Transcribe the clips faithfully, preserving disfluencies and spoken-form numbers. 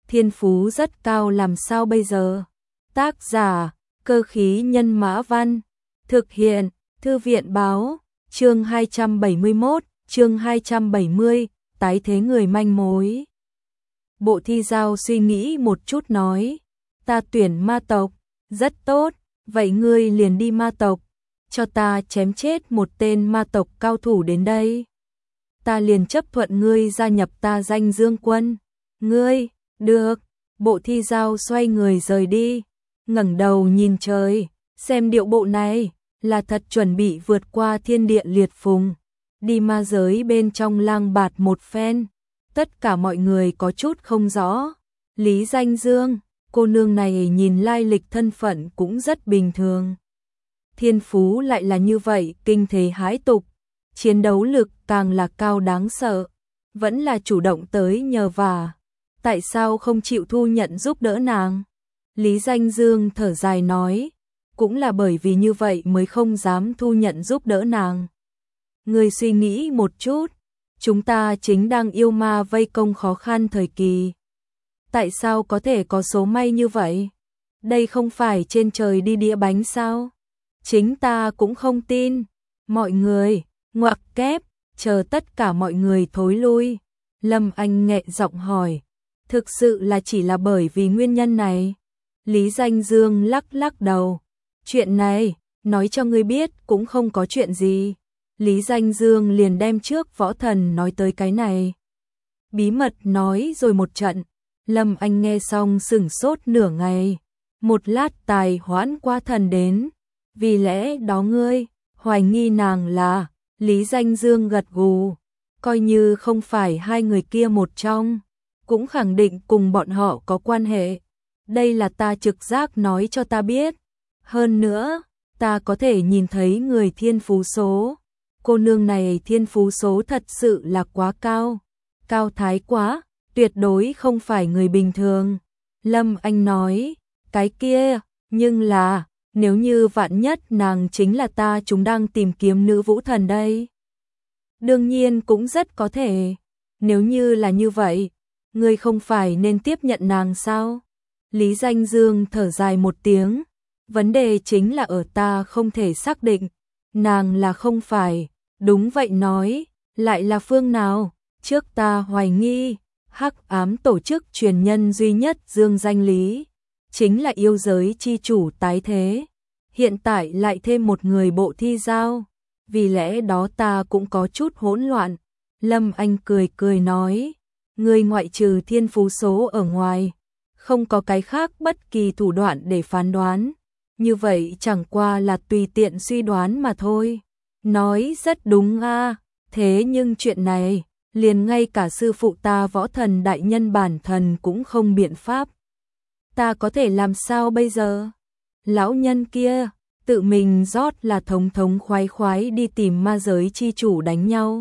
thiên phú rất cao làm sao bây giờ? Tác giả, Cơ khí nhân mã văn, thực hiện, Thư viện báo, chương hai trăm bảy mươi mốt, chương hai trăm bảy mươi, tái thế người manh mối. Bộ Thi Giao suy nghĩ một chút nói, ta tuyển ma tộc, rất tốt, vậy ngươi liền đi ma tộc, cho ta chém chết một tên ma tộc cao thủ đến đây. Ta liền chấp thuận ngươi gia nhập ta Danh Dương quân. Ngươi, được. Bộ Thi Giao xoay người rời đi, ngẩng đầu nhìn trời, xem điệu bộ này, là thật chuẩn bị vượt qua thiên địa liệt phùng, đi ma giới bên trong lang bạt một phen. Tất cả mọi người có chút không rõ. Lý Danh Dương, cô nương này nhìn lai lịch thân phận cũng rất bình thường. Thiên phú lại là như vậy, kinh thế hãi tục, chiến đấu lực càng là cao đáng sợ, vẫn là chủ động tới nhờ vả. Tại sao không chịu thu nhận giúp đỡ nàng? Lý Danh Dương thở dài nói, cũng là bởi vì như vậy mới không dám thu nhận giúp đỡ nàng. Người suy nghĩ một chút, chúng ta chính đang yêu ma vây công khó khăn thời kỳ. Tại sao có thể có số may như vậy? Đây không phải trên trời đi đĩa bánh sao? Chính ta cũng không tin. Mọi người, ngoặc kép, chờ tất cả mọi người thối lui. Lâm Anh nghẹn giọng hỏi, thực sự là chỉ là bởi vì nguyên nhân này? Lý Danh Dương lắc lắc đầu, chuyện này, nói cho ngươi biết cũng không có chuyện gì. Lý Danh Dương liền đem trước võ thần nói tới cái này. Bí mật nói rồi một trận, Lâm Anh nghe xong sửng sốt nửa ngày. Một lát tài hoãn qua thần đến, vì lẽ đó ngươi hoài nghi nàng là? Lý Danh Dương gật gù, coi như không phải hai người kia một trong, cũng khẳng định cùng bọn họ có quan hệ. Đây là ta trực giác nói cho ta biết. Hơn nữa, ta có thể nhìn thấy người thiên phú số. Cô nương này thiên phú số thật sự là quá cao, cao thái quá, tuyệt đối không phải người bình thường. Lâm Anh nói, cái kia, nhưng là, nếu như vạn nhất nàng chính là ta chúng đang tìm kiếm nữ vũ thần đây. Đương nhiên cũng rất có thể, nếu như là như vậy, ngươi không phải nên tiếp nhận nàng sao? Lý Danh Dương thở dài một tiếng, vấn đề chính là ở ta không thể xác định, nàng là không phải. Đúng vậy nói, lại là phương nào? Trước ta hoài nghi, hắc ám tổ chức truyền nhân duy nhất Dương Danh Lý, chính là yêu giới chi chủ tái thế. Hiện tại lại thêm một người Bộ Thi Giao, vì lẽ đó ta cũng có chút hỗn loạn. Lâm Anh cười cười nói, người ngoại trừ thiên phú số ở ngoài, không có cái khác bất kỳ thủ đoạn để phán đoán. Như vậy chẳng qua là tùy tiện suy đoán mà thôi. Nói rất đúng a, à, thế nhưng chuyện này, liền ngay cả sư phụ ta võ thần đại nhân bản thần cũng không biện pháp. Ta có thể làm sao bây giờ? Lão nhân kia, tự mình rót là thống thống khoái khoái đi tìm ma giới chi chủ đánh nhau.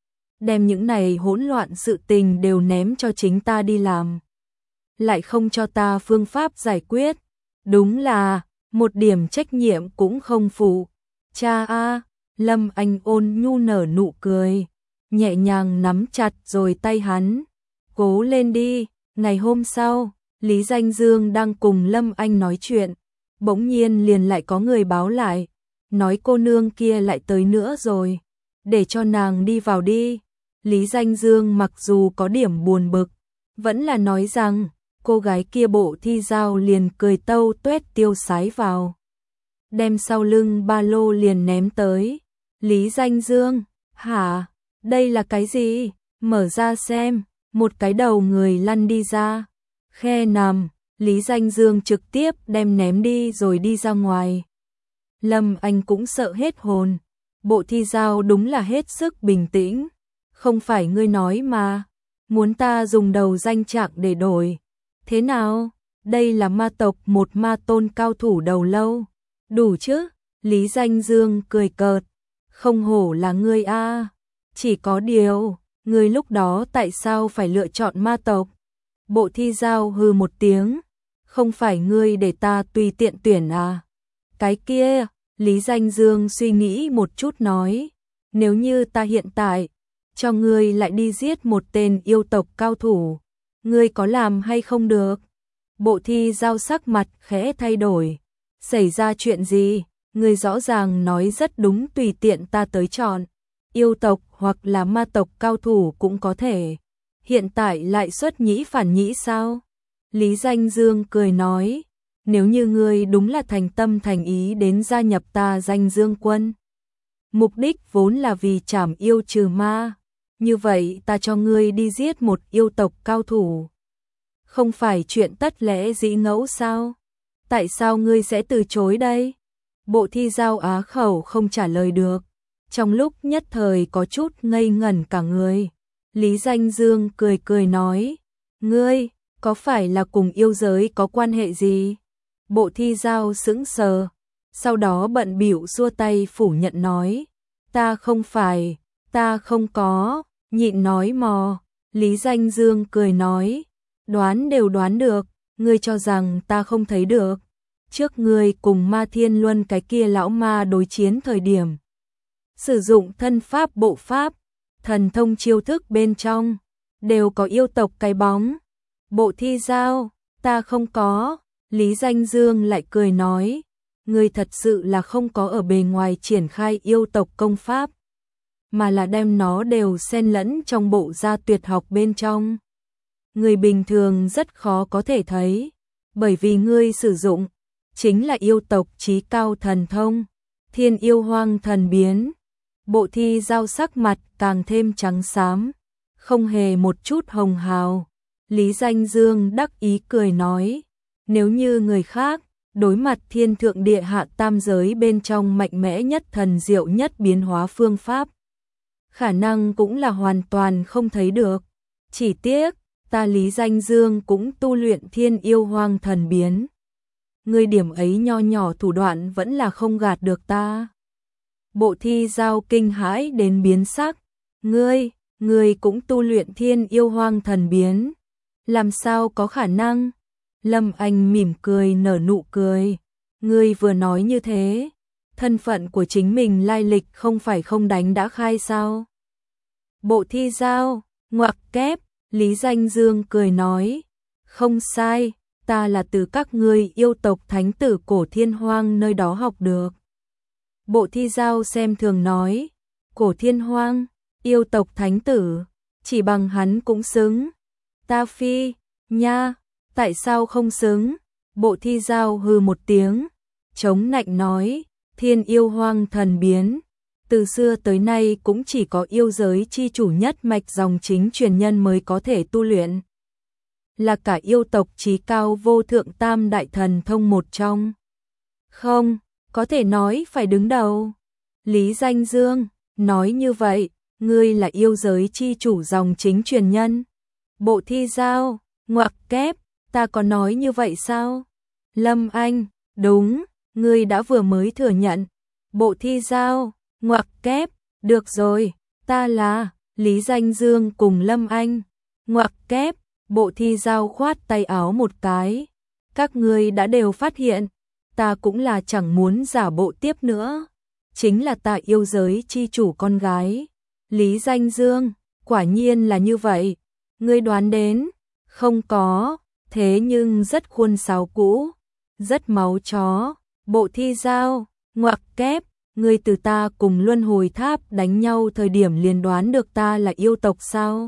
Đem những này hỗn loạn sự tình đều ném cho chính ta đi làm. Lại không cho ta phương pháp giải quyết. Đúng là, một điểm trách nhiệm cũng không phụ. Cha a, Lâm Anh ôn nhu nở nụ cười, nhẹ nhàng nắm chặt rồi tay hắn. Cố lên đi. Ngày hôm sau, Lý Danh Dương đang cùng Lâm Anh nói chuyện, bỗng nhiên liền lại có người báo lại, nói cô nương kia lại tới nữa rồi, để cho nàng đi vào đi. Lý Danh Dương mặc dù có điểm buồn bực, vẫn là nói rằng, cô gái kia Bộ Thi Giao liền cười tâu tuét tiêu sái vào, đem sau lưng ba lô liền ném tới. Lý Danh Dương, hả, đây là cái gì? Mở ra xem, một cái đầu người lăn đi ra, khe nằm. Lý Danh Dương trực tiếp đem ném đi rồi đi ra ngoài. Lâm Anh cũng sợ hết hồn, Bộ Thi Giao đúng là hết sức bình tĩnh. Không phải ngươi nói mà, muốn ta dùng đầu danh trạng để đổi. Thế nào? Đây là ma tộc một ma tôn cao thủ đầu lâu. Đủ chứ? Lý Danh Dương cười cợt. Không hổ là ngươi a, chỉ có điều, ngươi lúc đó tại sao phải lựa chọn ma tộc? Bộ Thi Giao hừ một tiếng, không phải ngươi để ta tùy tiện tuyển à? Cái kia, Lý Danh Dương suy nghĩ một chút nói, nếu như ta hiện tại cho ngươi lại đi giết một tên yêu tộc cao thủ, ngươi có làm hay không được? Bộ thi giao sắc mặt khẽ thay đổi. Xảy ra chuyện gì? Ngươi rõ ràng nói rất đúng, tùy tiện ta tới chọn. Yêu tộc hoặc là ma tộc cao thủ cũng có thể. Hiện tại lại xuất nhĩ phản nhĩ sao? Lý Danh Dương cười nói, nếu như ngươi đúng là thành tâm thành ý đến gia nhập ta Danh Dương quân, mục đích vốn là vì trảm yêu trừ ma, như vậy ta cho ngươi đi giết một yêu tộc cao thủ. Không phải chuyện tất lẽ dĩ ngẫu sao? Tại sao ngươi sẽ từ chối đây? Bộ thi giao á khẩu không trả lời được, trong lúc nhất thời có chút ngây ngẩn cả người. Lý Danh Dương cười cười nói, ngươi, có phải là cùng yêu giới có quan hệ gì? Bộ thi giao sững sờ, sau đó bận bịu xua tay phủ nhận nói, ta không phải, ta không có, nhịn nói mò. Lý Danh Dương cười nói, đoán đều đoán được, ngươi cho rằng ta không thấy được. Trước ngươi cùng Ma Thiên Luân cái kia lão ma đối chiến thời điểm, sử dụng thân pháp bộ pháp, thần thông chiêu thức bên trong, đều có yêu tộc cái bóng. Bộ thi giao, ta không có. Lý Danh Dương lại cười nói, ngươi thật sự là không có ở bề ngoài triển khai yêu tộc công pháp, mà là đem nó đều xen lẫn trong bộ gia tuyệt học bên trong. Người bình thường rất khó có thể thấy, bởi vì ngươi sử dụng chính là yêu tộc chí cao thần thông, Thiên Yêu Hoang Thần Biến. Bộ thi giao sắc mặt càng thêm trắng xám, không hề một chút hồng hào. Lý Danh Dương đắc ý cười nói, nếu như người khác đối mặt thiên thượng địa hạ tam giới bên trong mạnh mẽ nhất thần diệu nhất biến hóa phương pháp, khả năng cũng là hoàn toàn không thấy được. Chỉ tiếc, ta Lý Danh Dương cũng tu luyện Thiên Yêu Hoang Thần Biến. Ngươi điểm ấy nho nhỏ thủ đoạn vẫn là không gạt được ta. Bộ thi giao kinh hãi đến biến sắc, ngươi, ngươi cũng tu luyện Thiên Yêu Hoang Thần Biến, làm sao có khả năng? Lâm Anh mỉm cười nở nụ cười, ngươi vừa nói như thế, thân phận của chính mình lai lịch không phải không đánh đã khai sao? Bộ thi giao, ngoặc kép. Lý Danh Dương cười nói, không sai, ta là từ các ngươi yêu tộc thánh tử Cổ Thiên Hoang nơi đó học được. Bộ thi giao xem thường nói, Cổ Thiên Hoang, yêu tộc thánh tử, chỉ bằng hắn cũng xứng. Ta phi, nha, tại sao không xứng? Bộ thi giao hừ một tiếng, chống nạnh nói, Thiên Yêu Hoang Thần Biến, từ xưa tới nay cũng chỉ có yêu giới chi chủ nhất mạch dòng chính truyền nhân mới có thể tu luyện. Là cả yêu tộc chí cao vô thượng tam đại thần thông một trong. Không, có thể nói phải đứng đầu. Lý Danh Dương, nói như vậy, ngươi là yêu giới chi chủ dòng chính truyền nhân. Bộ thi giao, ngoặc kép, ta có nói như vậy sao? Lâm Anh, đúng, ngươi đã vừa mới thừa nhận. Bộ thi giao, ngoặc kép, được rồi, ta là Lý Danh Dương cùng Lâm Anh. Ngoặc kép, bộ thi giao khoát tay áo một cái. Các ngươi đã đều phát hiện, ta cũng là chẳng muốn giả bộ tiếp nữa. Chính là ta yêu giới chi chủ con gái. Lý Danh Dương, quả nhiên là như vậy. Ngươi đoán đến, không có, thế nhưng rất khuôn sáo cũ, rất máu chó. Bộ thi giao, ngoặc kép, ngươi từ ta cùng Luân Hồi Tháp đánh nhau thời điểm liền đoán được ta là yêu tộc sao?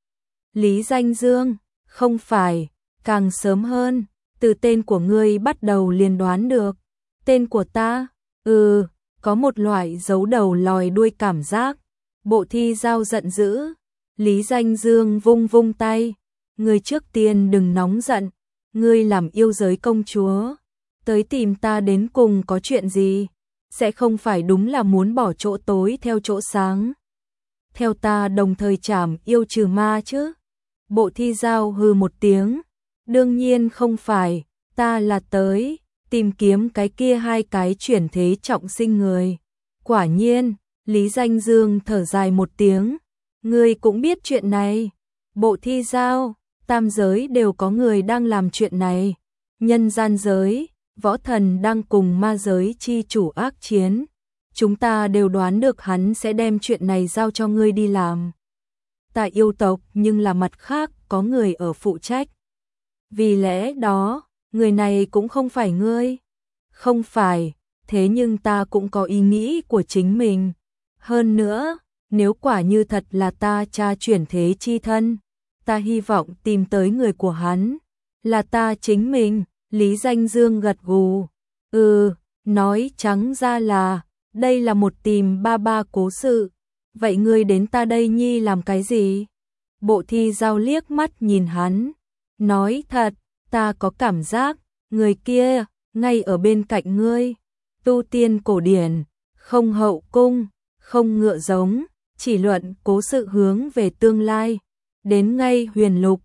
Lý Danh Dương, không phải, càng sớm hơn, từ tên của ngươi bắt đầu liền đoán được. Tên của ta? Ừ, có một loại giấu đầu lòi đuôi cảm giác. Bộ thi giao giận dữ. Lý Danh Dương vung vung tay, ngươi trước tiên đừng nóng giận, ngươi làm yêu giới công chúa, tới tìm ta đến cùng có chuyện gì? Sẽ không phải đúng là muốn bỏ chỗ tối theo chỗ sáng, theo ta đồng thời trảm yêu trừ ma chứ? Bộ thi giao hừ một tiếng, đương nhiên không phải, ta là tới tìm kiếm cái kia hai cái chuyển thế trọng sinh người. Quả nhiên, Lý Danh Dương thở dài một tiếng, ngươi cũng biết chuyện này. Bộ thi giao, tam giới đều có người đang làm chuyện này, nhân gian giới, võ thần đang cùng ma giới chi chủ ác chiến, chúng ta đều đoán được hắn sẽ đem chuyện này giao cho ngươi đi làm. ta yêu tộc nhưng là mặt khác có người ở phụ trách. Vì lẽ đó, người này cũng không phải ngươi. Không phải, thế nhưng ta cũng có ý nghĩ của chính mình. Hơn nữa, nếu quả như thật là ta cha chuyển thế chi thân, ta hy vọng tìm tới người của hắn. Là ta chính mình, Lý Danh Dương gật gù. Ừ, nói trắng ra là, đây là một tìm ba ba cố sự. Vậy ngươi đến ta đây nhi làm cái gì? Bộ Thi Giao liếc mắt nhìn hắn. Nói thật, ta có cảm giác, người kia, ngay ở bên cạnh ngươi. Tu tiên cổ điển, không hậu cung, không ngựa giống, chỉ luận cố sự hướng về tương lai. Đến ngay huyền lục,